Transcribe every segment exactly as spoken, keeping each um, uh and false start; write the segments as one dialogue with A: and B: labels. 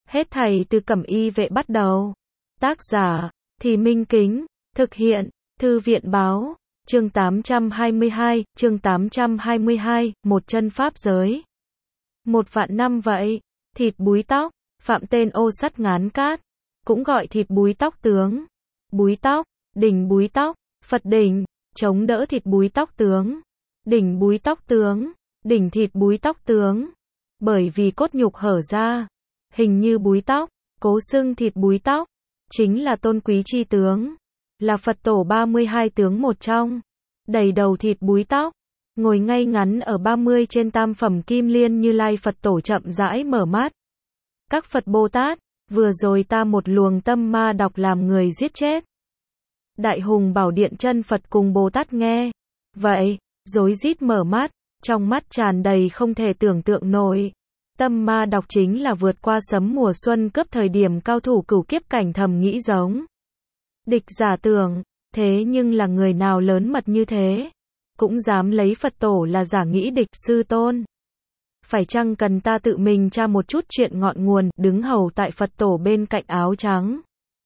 A: Hết thảy từ Cẩm Y Vệ bắt đầu. Tác giả, Thì Minh Kính, thực hiện, Thư viện Báo, chương tám trăm hai mươi hai, chương tám trăm hai mươi hai, một chân pháp giới. Một vạn năm vậy, thịt búi tóc, phạm tên ô sắt ngán cát, cũng gọi thịt búi tóc tướng. Búi tóc, đỉnh búi tóc, Phật đỉnh, chống đỡ thịt búi tóc tướng. Đỉnh búi tóc tướng, đỉnh thịt búi tóc tướng. Bởi vì cốt nhục hở ra, hình như búi tóc, cố xưng thịt búi tóc, chính là tôn quý chi tướng, là Phật tổ ba mươi hai tướng một trong. Đầy đầu thịt búi tóc, ngồi ngay ngắn ở ba mươi trên tam phẩm kim liên Như Lai Phật tổ chậm rãi mở mắt. Các Phật Bồ Tát, vừa rồi ta một luồng tâm ma đọc làm người giết chết. Đại Hùng Bảo Điện chân Phật cùng Bồ Tát nghe vậy, rối rít mở mắt, trong mắt tràn đầy không thể tưởng tượng nổi. Tâm ma đọc chính là vượt qua sấm mùa xuân cấp thời điểm cao thủ cửu kiếp cảnh thầm nghĩ giống địch giả tưởng, thế nhưng là người nào lớn mật như thế, cũng dám lấy Phật tổ là giả nghĩ địch. Sư tôn, phải chăng cần ta tự mình tra một chút chuyện ngọn nguồn? Đứng hầu tại Phật tổ bên cạnh áo trắng,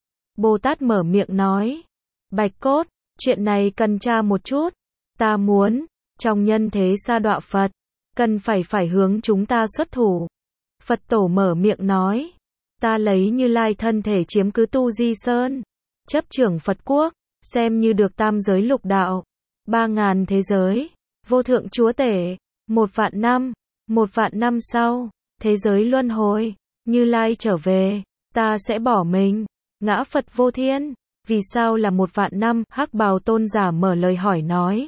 A: Bồ Tát mở miệng nói, Bạch Cốt, chuyện này cần tra một chút. Ta muốn, trong nhân thế sa đọa Phật, cần phải phải hướng chúng ta xuất thủ. Phật tổ mở miệng nói, ta lấy Như Lai thân thể chiếm cứ Tu Di Sơn, chấp trưởng Phật quốc, xem như được tam giới lục đạo, ba ngàn thế giới, vô thượng chúa tể. Một vạn năm, một vạn năm sau, thế giới luân hồi, Như Lai trở về, ta sẽ bỏ mình, ngã Phật vô thiên. Vì sao là một vạn năm? Hắc bào tôn giả mở lời hỏi nói.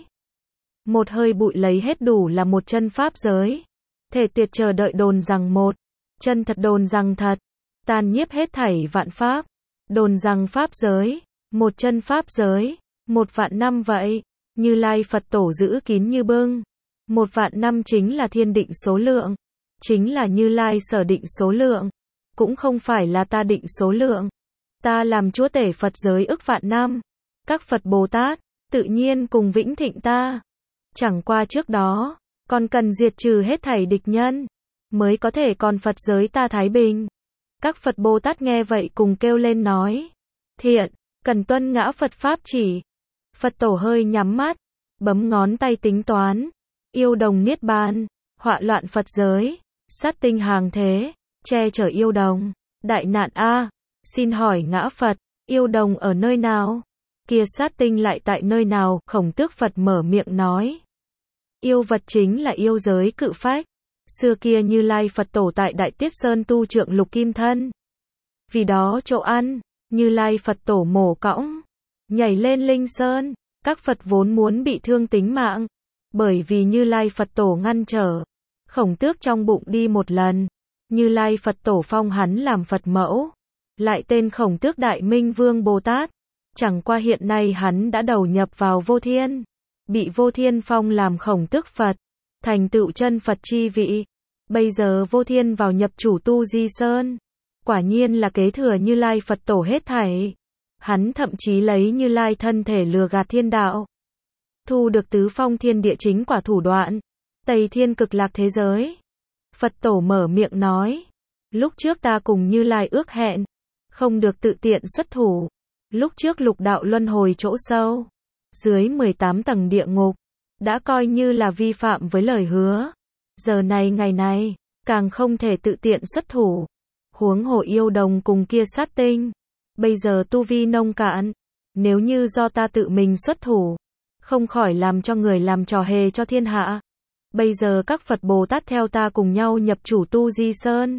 A: Một hơi bụi lấy hết đủ là một chân pháp giới. Thể tiệt chờ đợi đồn rằng một chân thật đồn rằng thật, tan nhiếp hết thảy vạn pháp. Đồn rằng pháp giới, một chân pháp giới, một vạn năm vậy. Như Lai Phật tổ giữ kín như bưng. Một vạn năm chính là thiên định số lượng, chính là Như Lai sở định số lượng, cũng không phải là ta định số lượng. Ta làm chúa tể Phật giới ức vạn năm, các Phật Bồ Tát tự nhiên cùng vĩnh thịnh ta. Chẳng qua trước đó, còn cần diệt trừ hết thảy địch nhân, mới có thể còn Phật giới ta thái bình. Các Phật Bồ Tát nghe vậy cùng kêu lên nói, thiện, cần tuân ngã Phật pháp chỉ. Phật tổ hơi nhắm mắt, bấm ngón tay tính toán, yêu đồng niết bàn, họa loạn Phật giới, sát tinh hàng thế, che chở yêu đồng, đại nạn a. Xin hỏi ngã Phật, yêu đồng ở nơi nào? Kia sát tinh lại tại nơi nào? Khổng Tước Phật mở miệng nói. Yêu vật chính là yêu giới cự phách. Xưa kia Như Lai Phật tổ tại Đại Tiết Sơn tu trượng lục kim thân. Vì đó chỗ ăn, Như Lai Phật tổ mổ cõng, nhảy lên Linh Sơn. Các Phật vốn muốn bị thương tính mạng, bởi vì Như Lai Phật tổ ngăn trở. Khổng Tước trong bụng đi một lần, Như Lai Phật tổ phong hắn làm Phật mẫu, lại tên Khổng Tước Đại Minh Vương Bồ Tát. Chẳng qua hiện nay hắn đã đầu nhập vào vô thiên, bị vô thiên phong làm Khổng Tước Phật, thành tựu chân Phật chi vị. Bây giờ vô thiên vào nhập chủ Tu Di Sơn, quả nhiên là kế thừa Như Lai Phật tổ hết thảy. Hắn thậm chí lấy Như Lai thân thể lừa gạt thiên đạo, thu được tứ phong thiên địa chính quả thủ đoạn, Tây Thiên Cực Lạc thế giới. Phật tổ mở miệng nói, lúc trước ta cùng Như Lai ước hẹn, không được tự tiện xuất thủ. Lúc trước lục đạo luân hồi chỗ sâu, dưới mười tám tầng địa ngục, đã coi như là vi phạm với lời hứa. Giờ này ngày này, càng không thể tự tiện xuất thủ. Huống hồ yêu đồng cùng kia sát tinh, bây giờ tu vi nông cạn, nếu như do ta tự mình xuất thủ, không khỏi làm cho người làm trò hề cho thiên hạ. Bây giờ các Phật Bồ Tát theo ta cùng nhau nhập chủ Tu Di Sơn,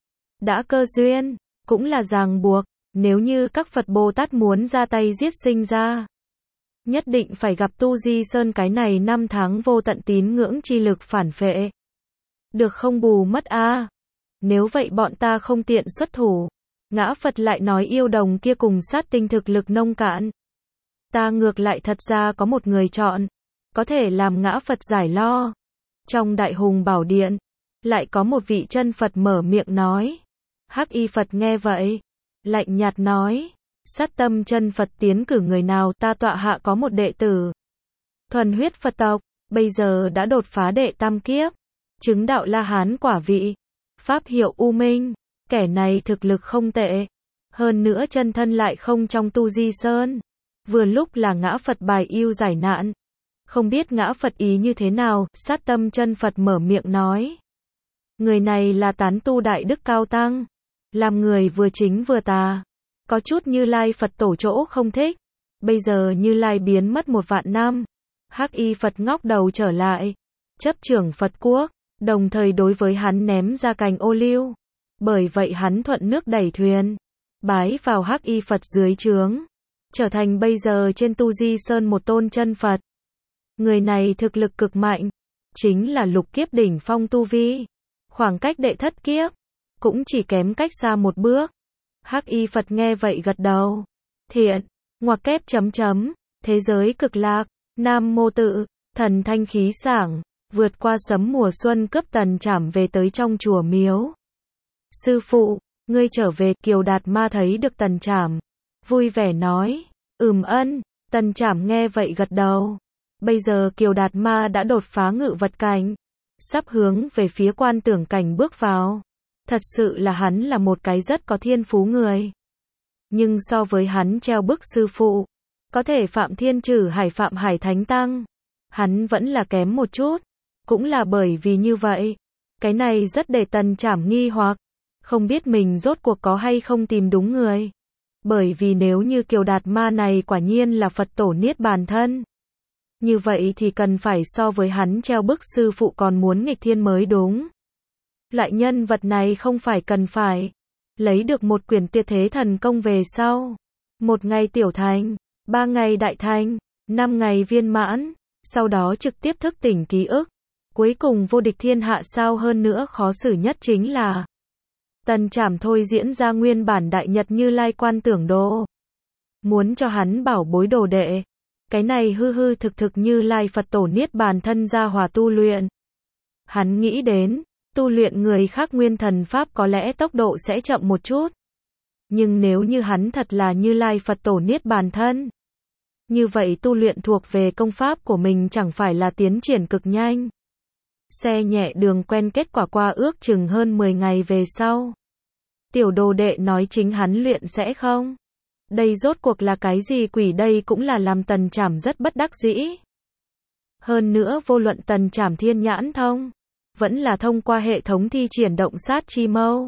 A: đã cơ duyên, cũng là ràng buộc. Nếu như các Phật Bồ Tát muốn ra tay giết sinh ra, nhất định phải gặp Tu Di Sơn cái này năm tháng vô tận tín ngưỡng chi lực phản phệ. Được không bù mất a. À? Nếu vậy bọn ta không tiện xuất thủ. Ngã Phật lại nói yêu đồng kia cùng sát tinh thực lực nông cạn. Ta ngược lại thật ra có một người chọn, có thể làm ngã Phật giải lo. Trong Đại Hùng Bảo Điện, lại có một vị chân Phật mở miệng nói. Hắc Y Phật nghe vậy, lạnh nhạt nói, sát tâm chân Phật tiến cử người nào? Ta tọa hạ có một đệ tử, thuần huyết Phật tộc, bây giờ đã đột phá đệ tam kiếp, chứng đạo La Hán quả vị, pháp hiệu U Minh, Kẻ này thực lực không tệ. Hơn nữa chân thân lại không trong Tu Di Sơn. Vừa lúc là ngã Phật bài yêu giải nạn. Không biết ngã Phật ý như thế nào, sát tâm chân Phật mở miệng nói. Người này là tán tu đại đức cao tăng. Làm người vừa chính vừa tà. Có chút Như Lai Phật tổ chỗ không thích. Bây giờ Như Lai biến mất một vạn năm. Hắc y Phật ngóc đầu trở lại. Chấp trưởng Phật quốc. Đồng thời đối với hắn ném ra cành ô liu. Bởi vậy hắn thuận nước đẩy thuyền. Bái vào Hắc y Phật dưới trướng. Trở thành bây giờ trên Tu Di Sơn một tôn chân Phật. Người này thực lực cực mạnh. Chính là lục kiếp đỉnh phong tu vi. Khoảng cách đệ thất kiếp. Cũng chỉ kém cách xa một bước. Hắc y Phật nghe vậy gật đầu. Thiện. Ngoặc kép chấm chấm. Thế giới cực lạc. Nam mô tự. Thần thanh khí sảng. Vượt qua sấm mùa xuân cướp Tần Trảm về tới trong chùa miếu. Sư phụ, ngươi trở về. Kiều Đạt Ma thấy được Tần Trảm. Vui vẻ nói. Ừm ân. Tần Trảm nghe vậy gật đầu. Bây giờ Kiều Đạt Ma đã đột phá ngự vật cảnh. Sắp hướng về phía quan tưởng cảnh bước vào. Thật sự là hắn là một cái rất có thiên phú người. Nhưng so với hắn treo bức sư phụ. Có thể Phạm Thiên Trử Hải Phạm Hải Thánh Tăng. Hắn vẫn là kém một chút. Cũng là bởi vì như vậy. Cái này rất để Tần Trảm nghi hoặc. Không biết mình rốt cuộc có hay không tìm đúng người. Bởi vì nếu như Kiều Đạt Ma này quả nhiên là Phật tổ Niết Bàn thân. Như vậy thì cần phải so với hắn treo bức sư phụ còn muốn nghịch thiên mới đúng. Loại nhân vật này không phải cần phải. Lấy được một quyển tuyệt thế thần công về sau. Một ngày tiểu thành. Ba ngày đại thành. Năm ngày viên mãn. Sau đó trực tiếp thức tỉnh ký ức. Cuối cùng vô địch thiên hạ sao hơn nữa khó xử nhất chính là. Tần Trảm thôi diễn ra nguyên bản đại nhật Như Lai quan tưởng đồ. Muốn cho hắn bảo bối đồ đệ. Cái này hư hư thực thực Như Lai Phật tổ Niết Bàn thân ra hòa tu luyện. Hắn nghĩ đến, tu luyện người khác nguyên thần pháp có lẽ tốc độ sẽ chậm một chút. Nhưng nếu như hắn thật là Như Lai Phật tổ Niết Bàn thân. Như vậy tu luyện thuộc về công pháp của mình chẳng phải là tiến triển cực nhanh. Xe nhẹ đường quen kết quả qua ước chừng hơn mười ngày về sau. Tiểu đồ đệ nói chính hắn luyện sẽ không. Đây rốt cuộc là cái gì quỷ đây cũng là làm Tần Trảm rất bất đắc dĩ. Hơn nữa vô luận Tần Trảm thiên nhãn thông. Vẫn là thông qua hệ thống thi triển động sát chi mâu.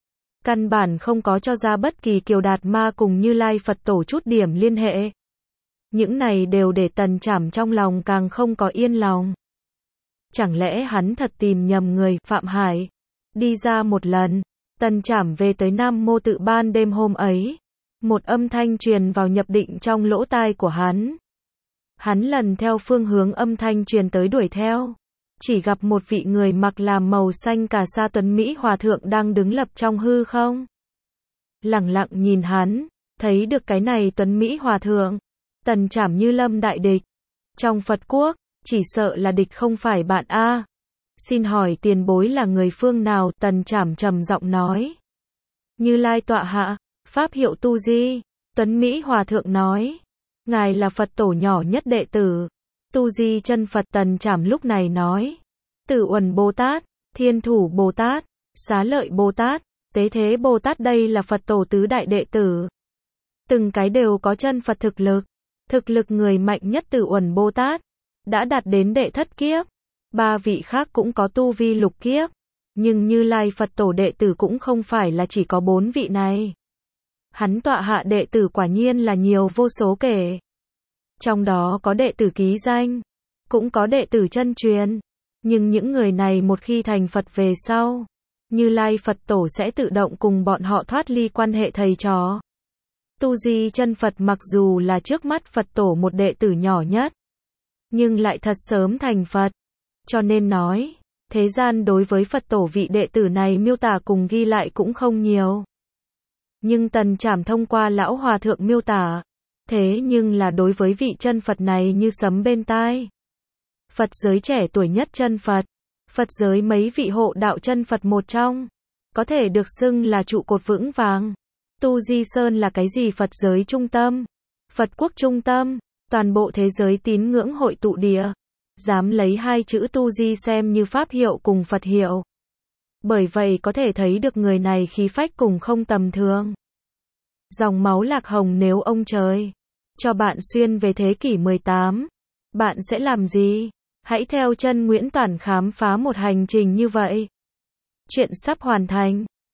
A: Căn bản không có cho ra bất kỳ Kiều Đạt Ma cùng Như Lai Phật tổ chút điểm liên hệ. Những này đều để Tần Trảm trong lòng càng không có yên lòng. Chẳng lẽ hắn thật tìm nhầm người, Phạm Hải. Đi ra một lần, Tần Trảm về tới Nam Mô Tự ban đêm hôm ấy. Một âm thanh truyền vào nhập định trong lỗ tai của hắn. Hắn lần theo phương hướng âm thanh truyền tới đuổi theo. Chỉ gặp một vị người mặc làm màu xanh cà sa tuấn Mỹ hòa thượng đang đứng lập trong hư không. Lẳng lặng nhìn hắn, thấy được cái này tuấn Mỹ hòa thượng. Tần Trảm như lâm đại địch. Trong Phật quốc, chỉ sợ là địch không phải bạn a. Xin hỏi tiền bối là người phương nào? Tần Trảm trầm giọng nói. Như Lai tọa hạ, pháp hiệu Tu Di. Tuấn Mỹ hòa thượng nói. Ngài là Phật tổ nhỏ nhất đệ tử. Tu Di chân Phật. Tần Trảm lúc này nói. Tử Uẩn Bồ Tát, Thiên Thủ Bồ Tát, Xá Lợi Bồ Tát, Tế Thế Bồ Tát, đây là Phật tổ tứ đại đệ tử. Từng cái đều có chân Phật thực lực. Thực lực người mạnh nhất Tử Uẩn Bồ Tát đã đạt đến đệ thất kiếp. Ba vị khác cũng có tu vi lục kiếp. Nhưng Như Lai Phật tổ đệ tử cũng không phải là chỉ có bốn vị này. Hắn tọa hạ đệ tử quả nhiên là nhiều vô số kể. Trong đó có đệ tử ký danh, cũng có đệ tử chân truyền. Nhưng những người này một khi thành Phật về sau, Như Lai Phật tổ sẽ tự động cùng bọn họ thoát ly quan hệ thầy trò. Tu Di chân Phật mặc dù là trước mắt Phật tổ một đệ tử nhỏ nhất, nhưng lại thật sớm thành Phật. Cho nên nói, thế gian đối với Phật tổ vị đệ tử này miêu tả cùng ghi lại cũng không nhiều. Nhưng Tần Trảm thông qua lão hòa thượng miêu tả, thế nhưng là đối với vị chân Phật này như sấm bên tai. Phật giới trẻ tuổi nhất chân Phật, Phật giới mấy vị hộ đạo chân Phật một trong, có thể được xưng là trụ cột vững vàng. Tu Di Sơn là cái gì? Phật giới trung tâm, Phật quốc trung tâm, toàn bộ thế giới tín ngưỡng hội tụ địa. Dám lấy hai chữ Tu Di xem như pháp hiệu cùng Phật hiệu. Bởi vậy có thể thấy được người này khí phách cùng không tầm thường. Dòng máu Lạc Hồng nếu ông trời cho bạn xuyên về thế kỷ mười tám, bạn sẽ làm gì? Hãy theo chân Nguyễn Toản khám phá một hành trình như vậy. Chuyện sắp hoàn thành.